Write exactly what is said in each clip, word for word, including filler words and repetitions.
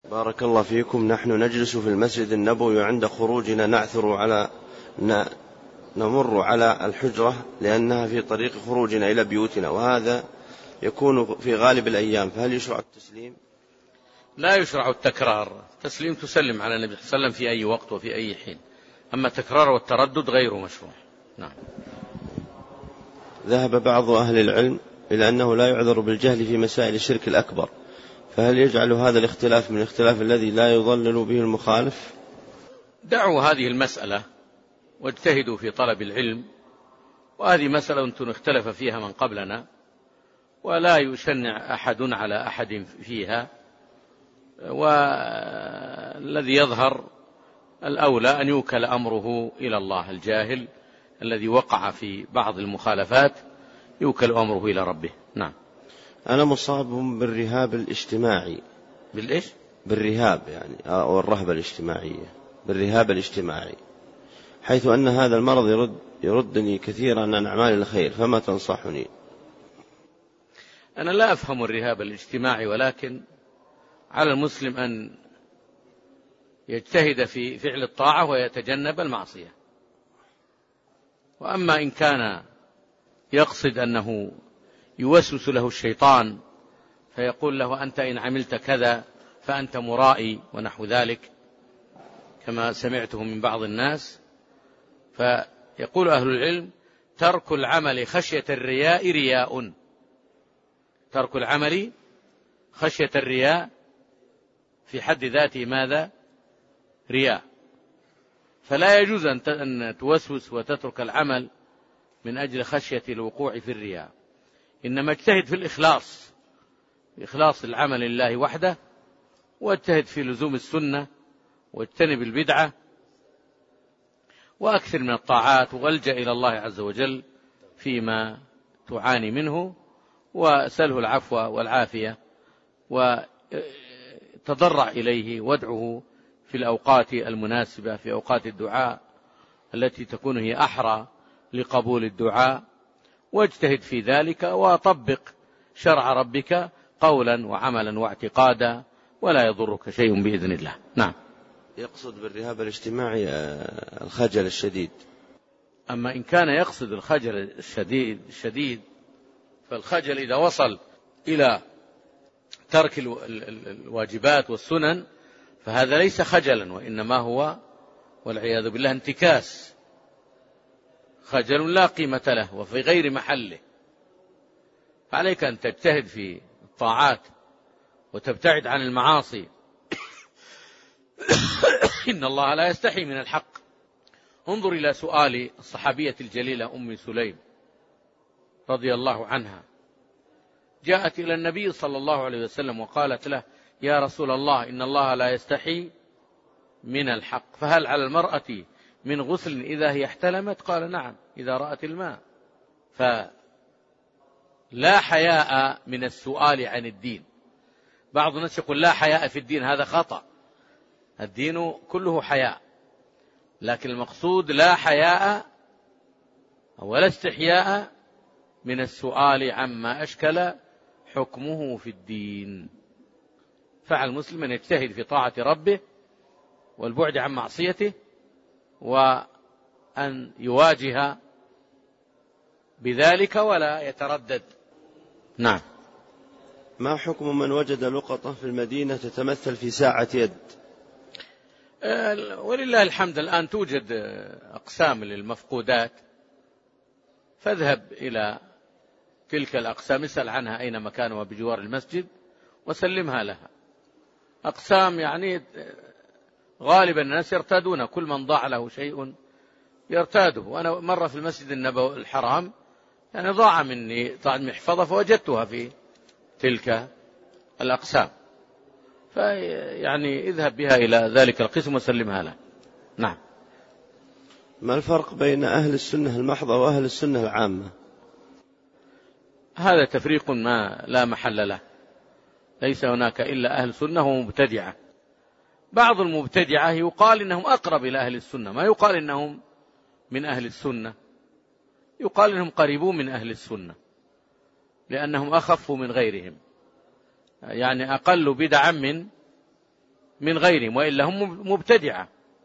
بارك الله فيكم. نحن نجلس في المسجد النبوي عند خروجنا نعثر على ن... نمر على الحجرة لأنها في طريق خروجنا إلى بيوتنا، وهذا يكون في غالب الأيام، فهل يشرع التسليم؟ لا يشرع التكرار. تسليم تسلم على النبي صلى الله عليه وسلم في أي وقت وفي أي حين، أما التكرار والتردد غير مشروع. نعم. ذهب بعض أهل العلم إلى أنه لا يعذر بالجهل في مسائل الشرك الأكبر، فهل يجعل هذا الاختلاف من الاختلاف الذي لا يضلل به المخالف؟ دعوا هذه المسألة واجتهدوا في طلب العلم، وهذه مسألة اختلف فيها من قبلنا، ولا يشنع أحد على أحد فيها، والذي يظهر الأولى أن يوكل أمره إلى الله. الجاهل الذي وقع في بعض المخالفات يوكل أمره إلى ربه. نعم. أنا مصاب بالرهاب الاجتماعي. بالإيش؟ بالرهاب يعني، أو الرهبة الاجتماعية، بالرهاب الاجتماعي، حيث أن هذا المرض يرد يردني كثيرا عن أعمال الخير، فما تنصحني؟ أنا لا أفهم الرهاب الاجتماعي، ولكن على المسلم أن يجتهد في فعل الطاعة ويتجنب المعصية. وأما إن كان يقصد أنه يوسوس له الشيطان فيقول له أنت إن عملت كذا فأنت مرائي ونحو ذلك، كما سمعته من بعض الناس، فيقول أهل العلم ترك العمل خشية الرياء رياء. ترك العمل خشية الرياء في حد ذاته ماذا؟ رياء. فلا يجوز أن توسوس وتترك العمل من أجل خشية الوقوع في الرياء، إنما اجتهد في الإخلاص، إخلاص العمل لله وحده، واجتهد في لزوم السنة، واجتنب البدعة، وأكثر من الطاعات، والجأ إلى الله عز وجل فيما تعاني منه، وسله العفو والعافية، وتضرع إليه وادعه في الأوقات المناسبة، في أوقات الدعاء التي تكون هي أحرى لقبول الدعاء، واجتهد في ذلك، وطبق شرع ربك قولا وعملا واعتقادا، ولا يضرك شيء بإذن الله. نعم. يقصد بالرهاب الاجتماعي الخجل الشديد. أما إن كان يقصد الخجل الشديد الشديد فالخجل إذا وصل إلى ترك الواجبات والسنن فهذا ليس خجلا، وإنما هو والعياذ بالله انتكاس، خجل لا قيمة له وفي غير محله. فعليك أن تجتهد في الطاعات وتبتعد عن المعاصي. إن الله لا يستحي من الحق. انظر إلى سؤال الصحابية الجليلة أم سليم رضي الله عنها، جاءت إلى النبي صلى الله عليه وسلم وقالت له يا رسول الله إن الله لا يستحي من الحق، فهل على المرأة من غسل إذا هي احتلمت؟ قال نعم إذا رأت الماء. فلا حياء من السؤال عن الدين. بعض الناس يقول لا حياء في الدين، هذا خطأ، الدين كله حياء، لكن المقصود لا حياء ولا استحياء من السؤال عما أشكل حكمه في الدين. فعلى المسلم أن يجتهد في طاعة ربه والبعد عن معصيته، وأن يواجه بذلك ولا يتردد. نعم. ما حكم من وجد لقطة في المدينة تتمثل في ساعة يد؟ ولله الحمد الآن توجد أقسام للمفقودات، فاذهب إلى تلك الأقسام، اسأل عنها أين مكانها بجوار المسجد وسلمها لها. أقسام يعني غالبا الناس يرتادون، كل من ضاع له شيء يرتاده. وأنا مرة في المسجد النبوي الحرام يعني ضاع مني ضاع محفظة فوجدتها في تلك الأقسام، فيعني اذهب بها إلى ذلك القسم وسلمها له. نعم. ما الفرق بين أهل السنة المحضة وأهل السنة العامة؟ هذا تفريق ما لا محل له، ليس هناك إلا أهل سنة ومبتدعة. بعض المبتدعة يقال إنهم أقرب إلى أهل السنة، ما يقال إنهم من أهل السنة، يقال إنهم قريبون من أهل السنة لأنهم أخفوا من غيرهم، يعني أقل بدعا من من غيرهم، وإلا هم مبتدعة.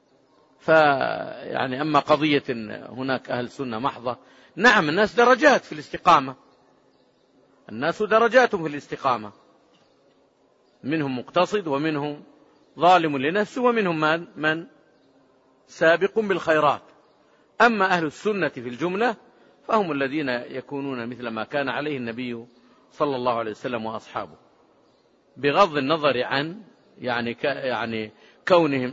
فيعني أما قضية إن هناك أهل سنة محضة، نعم الناس درجات في الاستقامة، الناس درجات في الاستقامة، منهم مقتصد ومنهم ظالم لنفسه ومنهم من, من سابق بالخيرات. أما أهل السنة في الجملة فهم الذين يكونون مثل ما كان عليه النبي صلى الله عليه وسلم وأصحابه، بغض النظر عن يعني يعني كونهم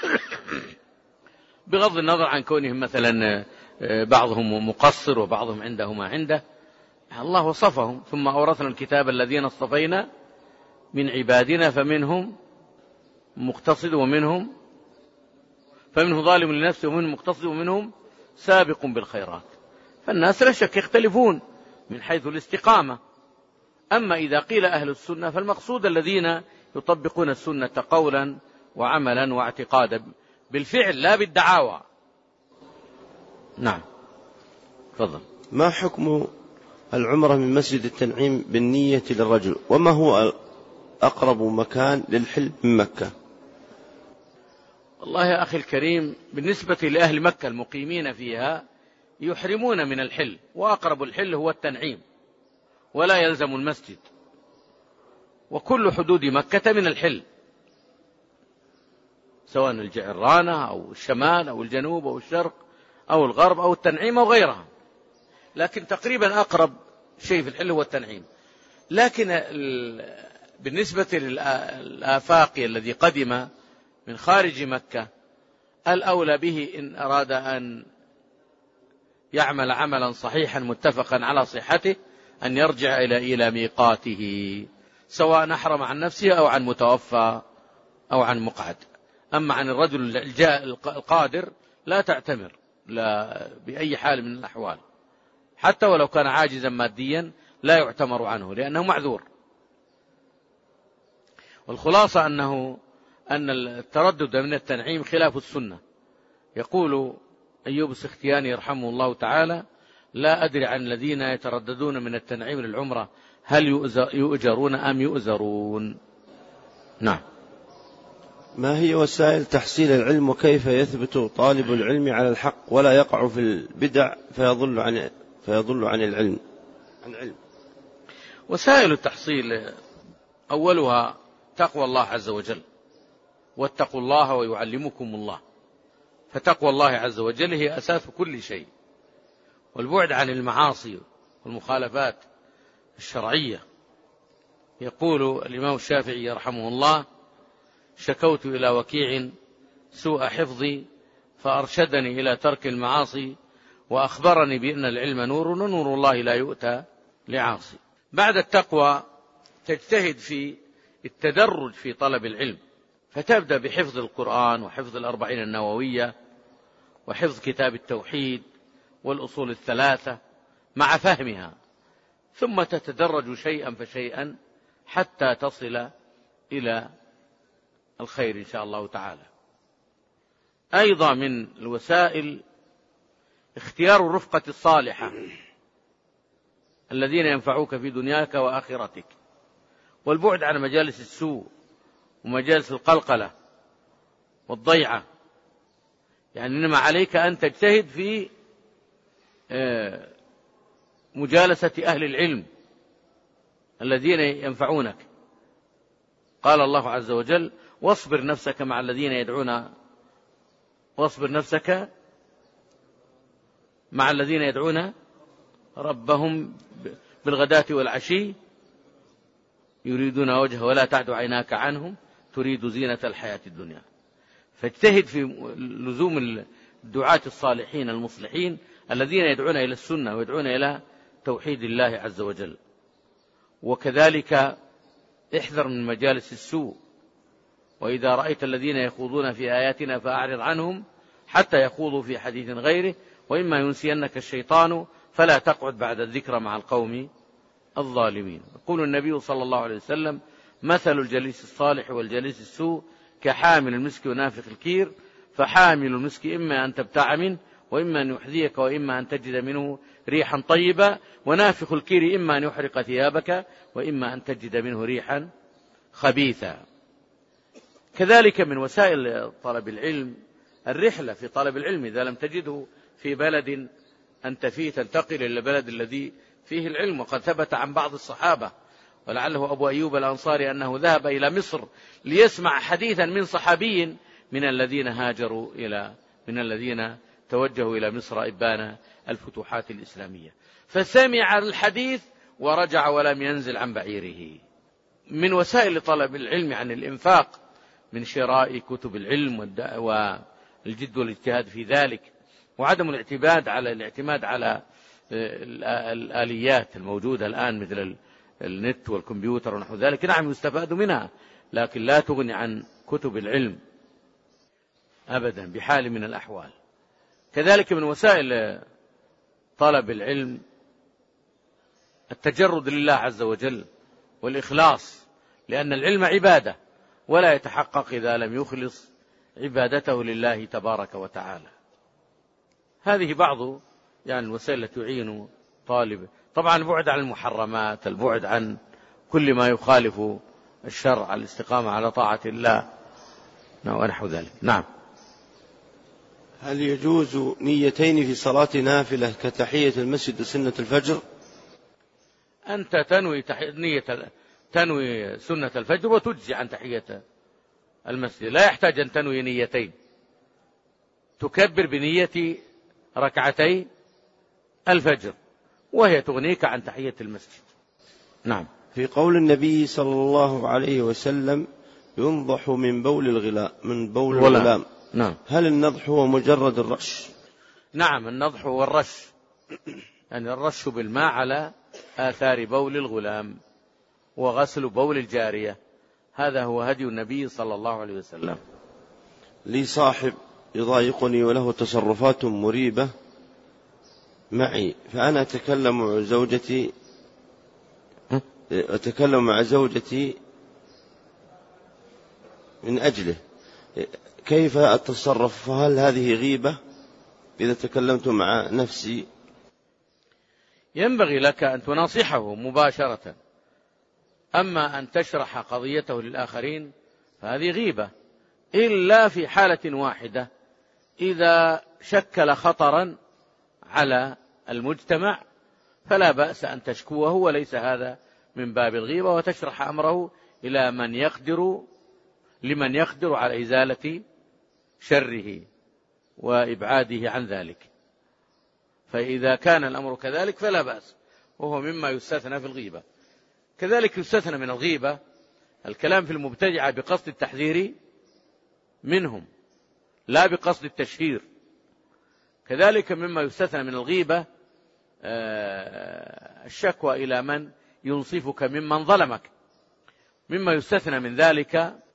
بغض النظر عن كونهم مثلا بعضهم مقصر وبعضهم عنده ما عنده، الله وصفهم. ثم أورثنا الكتاب الذين اصطفينا من عبادنا فمنهم مقتصد ومنهم فمنهم ظالم لنفسه ومنهم مقتصد ومنهم سابق بالخيرات. فالناس لا شك يختلفون من حيث الاستقامة. أما إذا قيل أهل السنة فالمقصود الذين يطبقون السنة قولا وعملا واعتقادا بالفعل لا بالدعاوى. نعم تفضل. ما حكم العمرة من مسجد التنعيم بالنية للرجل، وما هو أقرب مكان للحل من مكة؟ والله يا أخي الكريم، بالنسبة لأهل مكة المقيمين فيها يحرمون من الحل، وأقرب الحل هو التنعيم ولا يلزم المسجد، وكل حدود مكة من الحل، سواء الجعرانة أو الشمال أو الجنوب أو الشرق أو الغرب أو التنعيم أو غيرها، لكن تقريبا أقرب شيء في الحل هو التنعيم. لكن بالنسبة للآفاقي الذي قدم من خارج مكة، الأولى به إن أراد أن يعمل عملا صحيحا متفقا على صحته أن يرجع إلى إلى ميقاته، سواء أحرم عن نفسه أو عن متوفى أو عن مقعد. أما عن الرجل القادر لا تعتمر لا بأي حال من الأحوال، حتى ولو كان عاجزا ماديا لا يعتمر عنه لأنه معذور. والخلاصة أنه أن التردد من التنعيم خلاف السنة. يقول أيوب السختياني يرحمه الله تعالى: لا أدري عن الذين يترددون من التنعيم للعمرة هل يؤجرون أم يؤزرون. نعم. ما هي وسائل تحصيل العلم، وكيف يثبت طالب العلم على الحق ولا يقع في البدع فيضل عن فيضل عن العلم عن علم؟ وسائل التحصيل أولها تقوى الله عز وجل، واتقوا الله ويعلمكم الله. فتقوى الله عز وجل هي أساس كل شيء، والبعد عن المعاصي والمخالفات الشرعية. يقول الإمام الشافعي يرحمه الله: شكوت إلى وكيع سوء حفظي فأرشدني إلى ترك المعاصي وأخبرني بأن العلم نور ونور الله لا يؤتى لعاصي. بعد التقوى تجتهد في التدرج في طلب العلم، فتبدأ بحفظ القرآن وحفظ الأربعين النووية وحفظ كتاب التوحيد والأصول الثلاثة مع فهمها، ثم تتدرج شيئا فشيئا حتى تصل إلى الخير إن شاء الله تعالى. أيضا من الوسائل اختيار الرفقة الصالحة الذين ينفعوك في دنياك وآخرتك، والبعد عن مجالس السوء ومجالس القلقلة والضيعة. يعني إنما عليك أن تجتهد في مجالسة أهل العلم الذين ينفعونك. قال الله عز وجل: واصبر نفسك مع الذين يدعون واصبر نفسك مع الذين يدعون ربهم بالغداة والعشي يريدون وجهه ولا تعد عيناك عنهم تريد زينة الحياة الدنيا. فاجتهد في لزوم الدعاة الصالحين المصلحين الذين يدعون إلى السنة ويدعون إلى توحيد الله عز وجل. وكذلك احذر من مجالس السوء، وإذا رأيت الذين يخوضون في آياتنا فأعرض عنهم حتى يخوضوا في حديث غيره، وإما ينسينك الشيطان فلا تقعد بعد الذكر مع القوم الظالمين. يقول النبي صلى الله عليه وسلم: مثل الجليس الصالح والجليس السوء كحامل المسك ونافخ الكير، فحامل المسك إما أن تبتاع منه وإما أن يحذيك وإما أن تجد منه ريحا طيبة، ونافخ الكير إما أن يحرق ثيابك وإما أن تجد منه ريحا خبيثا. كذلك من وسائل طلب العلم الرحلة في طلب العلم، إذا لم تجده في بلد أنت فيه تنتقل إلى البلد الذي فيه العلم. وقد ثبت عن بعض الصحابة، ولعله أبو أيوب الأنصاري، أنه ذهب إلى مصر ليسمع حديثا من صحابي من الذين هاجروا إلى من الذين توجهوا إلى مصر إبان الفتوحات الإسلامية، فسمع الحديث ورجع ولم ينزل عن بعيره. من وسائل طلب العلم عن الإنفاق من شراء كتب العلم والجد والاجتهاد في ذلك، وعدم الاعتماد على الاعتماد على الآليات الموجودة الآن مثل النت والكمبيوتر ونحو ذلك. نعم يستفاد منها، لكن لا تغني عن كتب العلم أبدا بحال من الأحوال. كذلك من وسائل طلب العلم التجرد لله عز وجل والإخلاص، لأن العلم عبادة، ولا يتحقق إذا لم يخلص عبادته لله تبارك وتعالى. هذه بعض يعني الوسائل التي تعين طالب. طبعا البعد عن المحرمات، البعد عن كل ما يخالف الشرع، الاستقامة على طاعة الله ونحو ذلك. نعم. هل يجوز نيتين في صلاة نافلة كتحية المسجد وسنة الفجر؟ أنت تنوي نية تنوي سنة الفجر وتجزي عن تحية المسجد، لا يحتاج أن تنوي نيتين. تكبر بنية ركعتي الفجر وهي تغنيك عن تحية المسجد. نعم. في قول النبي صلى الله عليه وسلم ينضح من بول الغلام من بول الغلام، نعم. هل النضح هو مجرد الرش؟ نعم، النضح هو الرش، يعني الرش بالماء على آثار بول الغلام وغسل بول الجارية، هذا هو هدي النبي صلى الله عليه وسلم. لي صاحب يضايقني وله تصرفات مريبة معي، فأنا أتكلم مع زوجتي أتكلم مع زوجتي من أجله، كيف أتصرف؟ فهل هذه غيبة إذا تكلمت مع نفسي؟ ينبغي لك أن تناصحه مباشرة، أما أن تشرح قضيته للآخرين فهذه غيبة، إلا في حالة واحدة، إذا شكل خطرا على المجتمع فلا بأس أن تشكوه، وليس هذا من باب الغيبة، وتشرح أمره إلى من يقدر لمن يقدر على إزالة شره وإبعاده عن ذلك. فإذا كان الأمر كذلك فلا بأس، وهو مما يستثنى في الغيبة. كذلك يستثنى من الغيبة الكلام في المبتدعة بقصد التحذير منهم لا بقصد التشهير. كذلك مما يستثنى من الغيبة الشكوى إلى من ينصفك ممن ظلمك. مما يستثنى من ذلك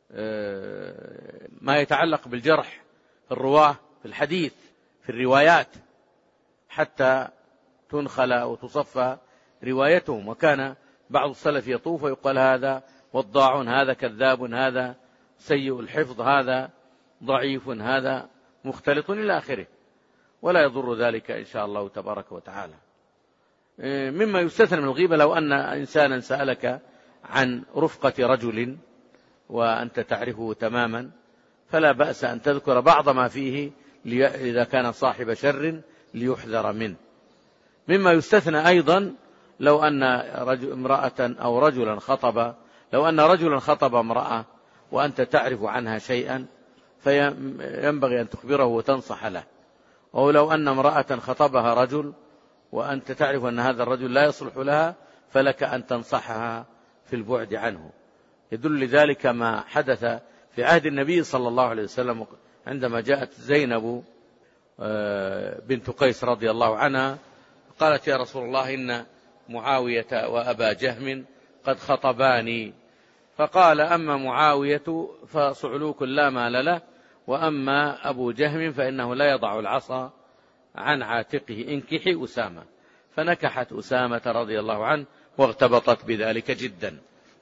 ما يتعلق بالجرح في الرواة في الحديث في الروايات، حتى تنخل أو تصفى روايتهم. وكان بعض السلف يطوف ويقال هذا وضاع، هذا كذاب، هذا سيء الحفظ، هذا ضعيف، هذا مختلط إلى آخره، ولا يضر ذلك إن شاء الله تبارك وتعالى. مما يستثنى من الغيبة لو أن إنسانا سألك عن رفقة رجل وأنت تعرفه تماما، فلا بأس أن تذكر بعض ما فيه إذا كان صاحب شر ليحذر منه. مما يستثنى أيضا لو أن امرأة أو رجلا خطب لو أن رجلا خطب امرأة وأنت تعرف عنها شيئا فينبغي أن تخبره وتنصح له. أو لو أن امرأة خطبها رجل وأنت تعرف أن هذا الرجل لا يصلح لها فلك أن تنصحها في البعد عنه. يدل لذلك ما حدث في عهد النبي صلى الله عليه وسلم عندما جاءت زينب بنت قيس رضي الله عنها قالت: يا رسول الله، إن معاوية وأبا جهم قد خطباني. فقال: أما معاوية فصعلوك لا مال له، وأما أبو جهم فإنه لا يضع العصا عن عاتقه، انكحي أسامة. فنكحت أسامة رضي الله عنه واغتبطت بذلك جدا.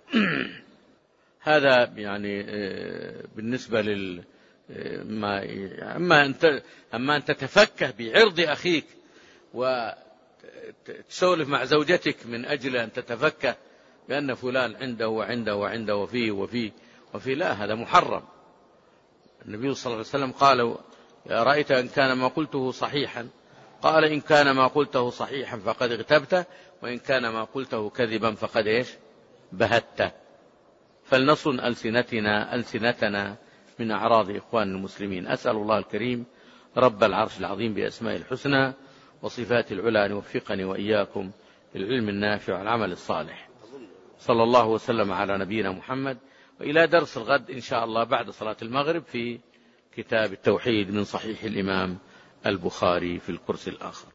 هذا يعني بالنسبة لل ما أما أنت أما أن تتفكه بعرض أخيك وتسولف مع زوجتك من أجل أن تتفكه بأن فلان عنده وعنده وعنده وفيه وفيه وفيه لا، هذا محرم. النبي صلى الله عليه وسلم قال: يا رأيت إن كان ما قلته صحيحا؟ قال: إن كان ما قلته صحيحا فقد اغتبت، وإن كان ما قلته كذبا فقد إيش؟ بهت. فلنصن ألسنتنا ألسنتنا من أعراض إخوان المسلمين. أسأل الله الكريم رب العرش العظيم بأسماء الحسنى وصفات العلى أن يوفقني وإياكم للعلم النافع والعمل الصالح. صلى الله وسلم على نبينا محمد. وإلى درس الغد إن شاء الله بعد صلاة المغرب في كتاب التوحيد من صحيح الإمام البخاري في الكرسي الآخر.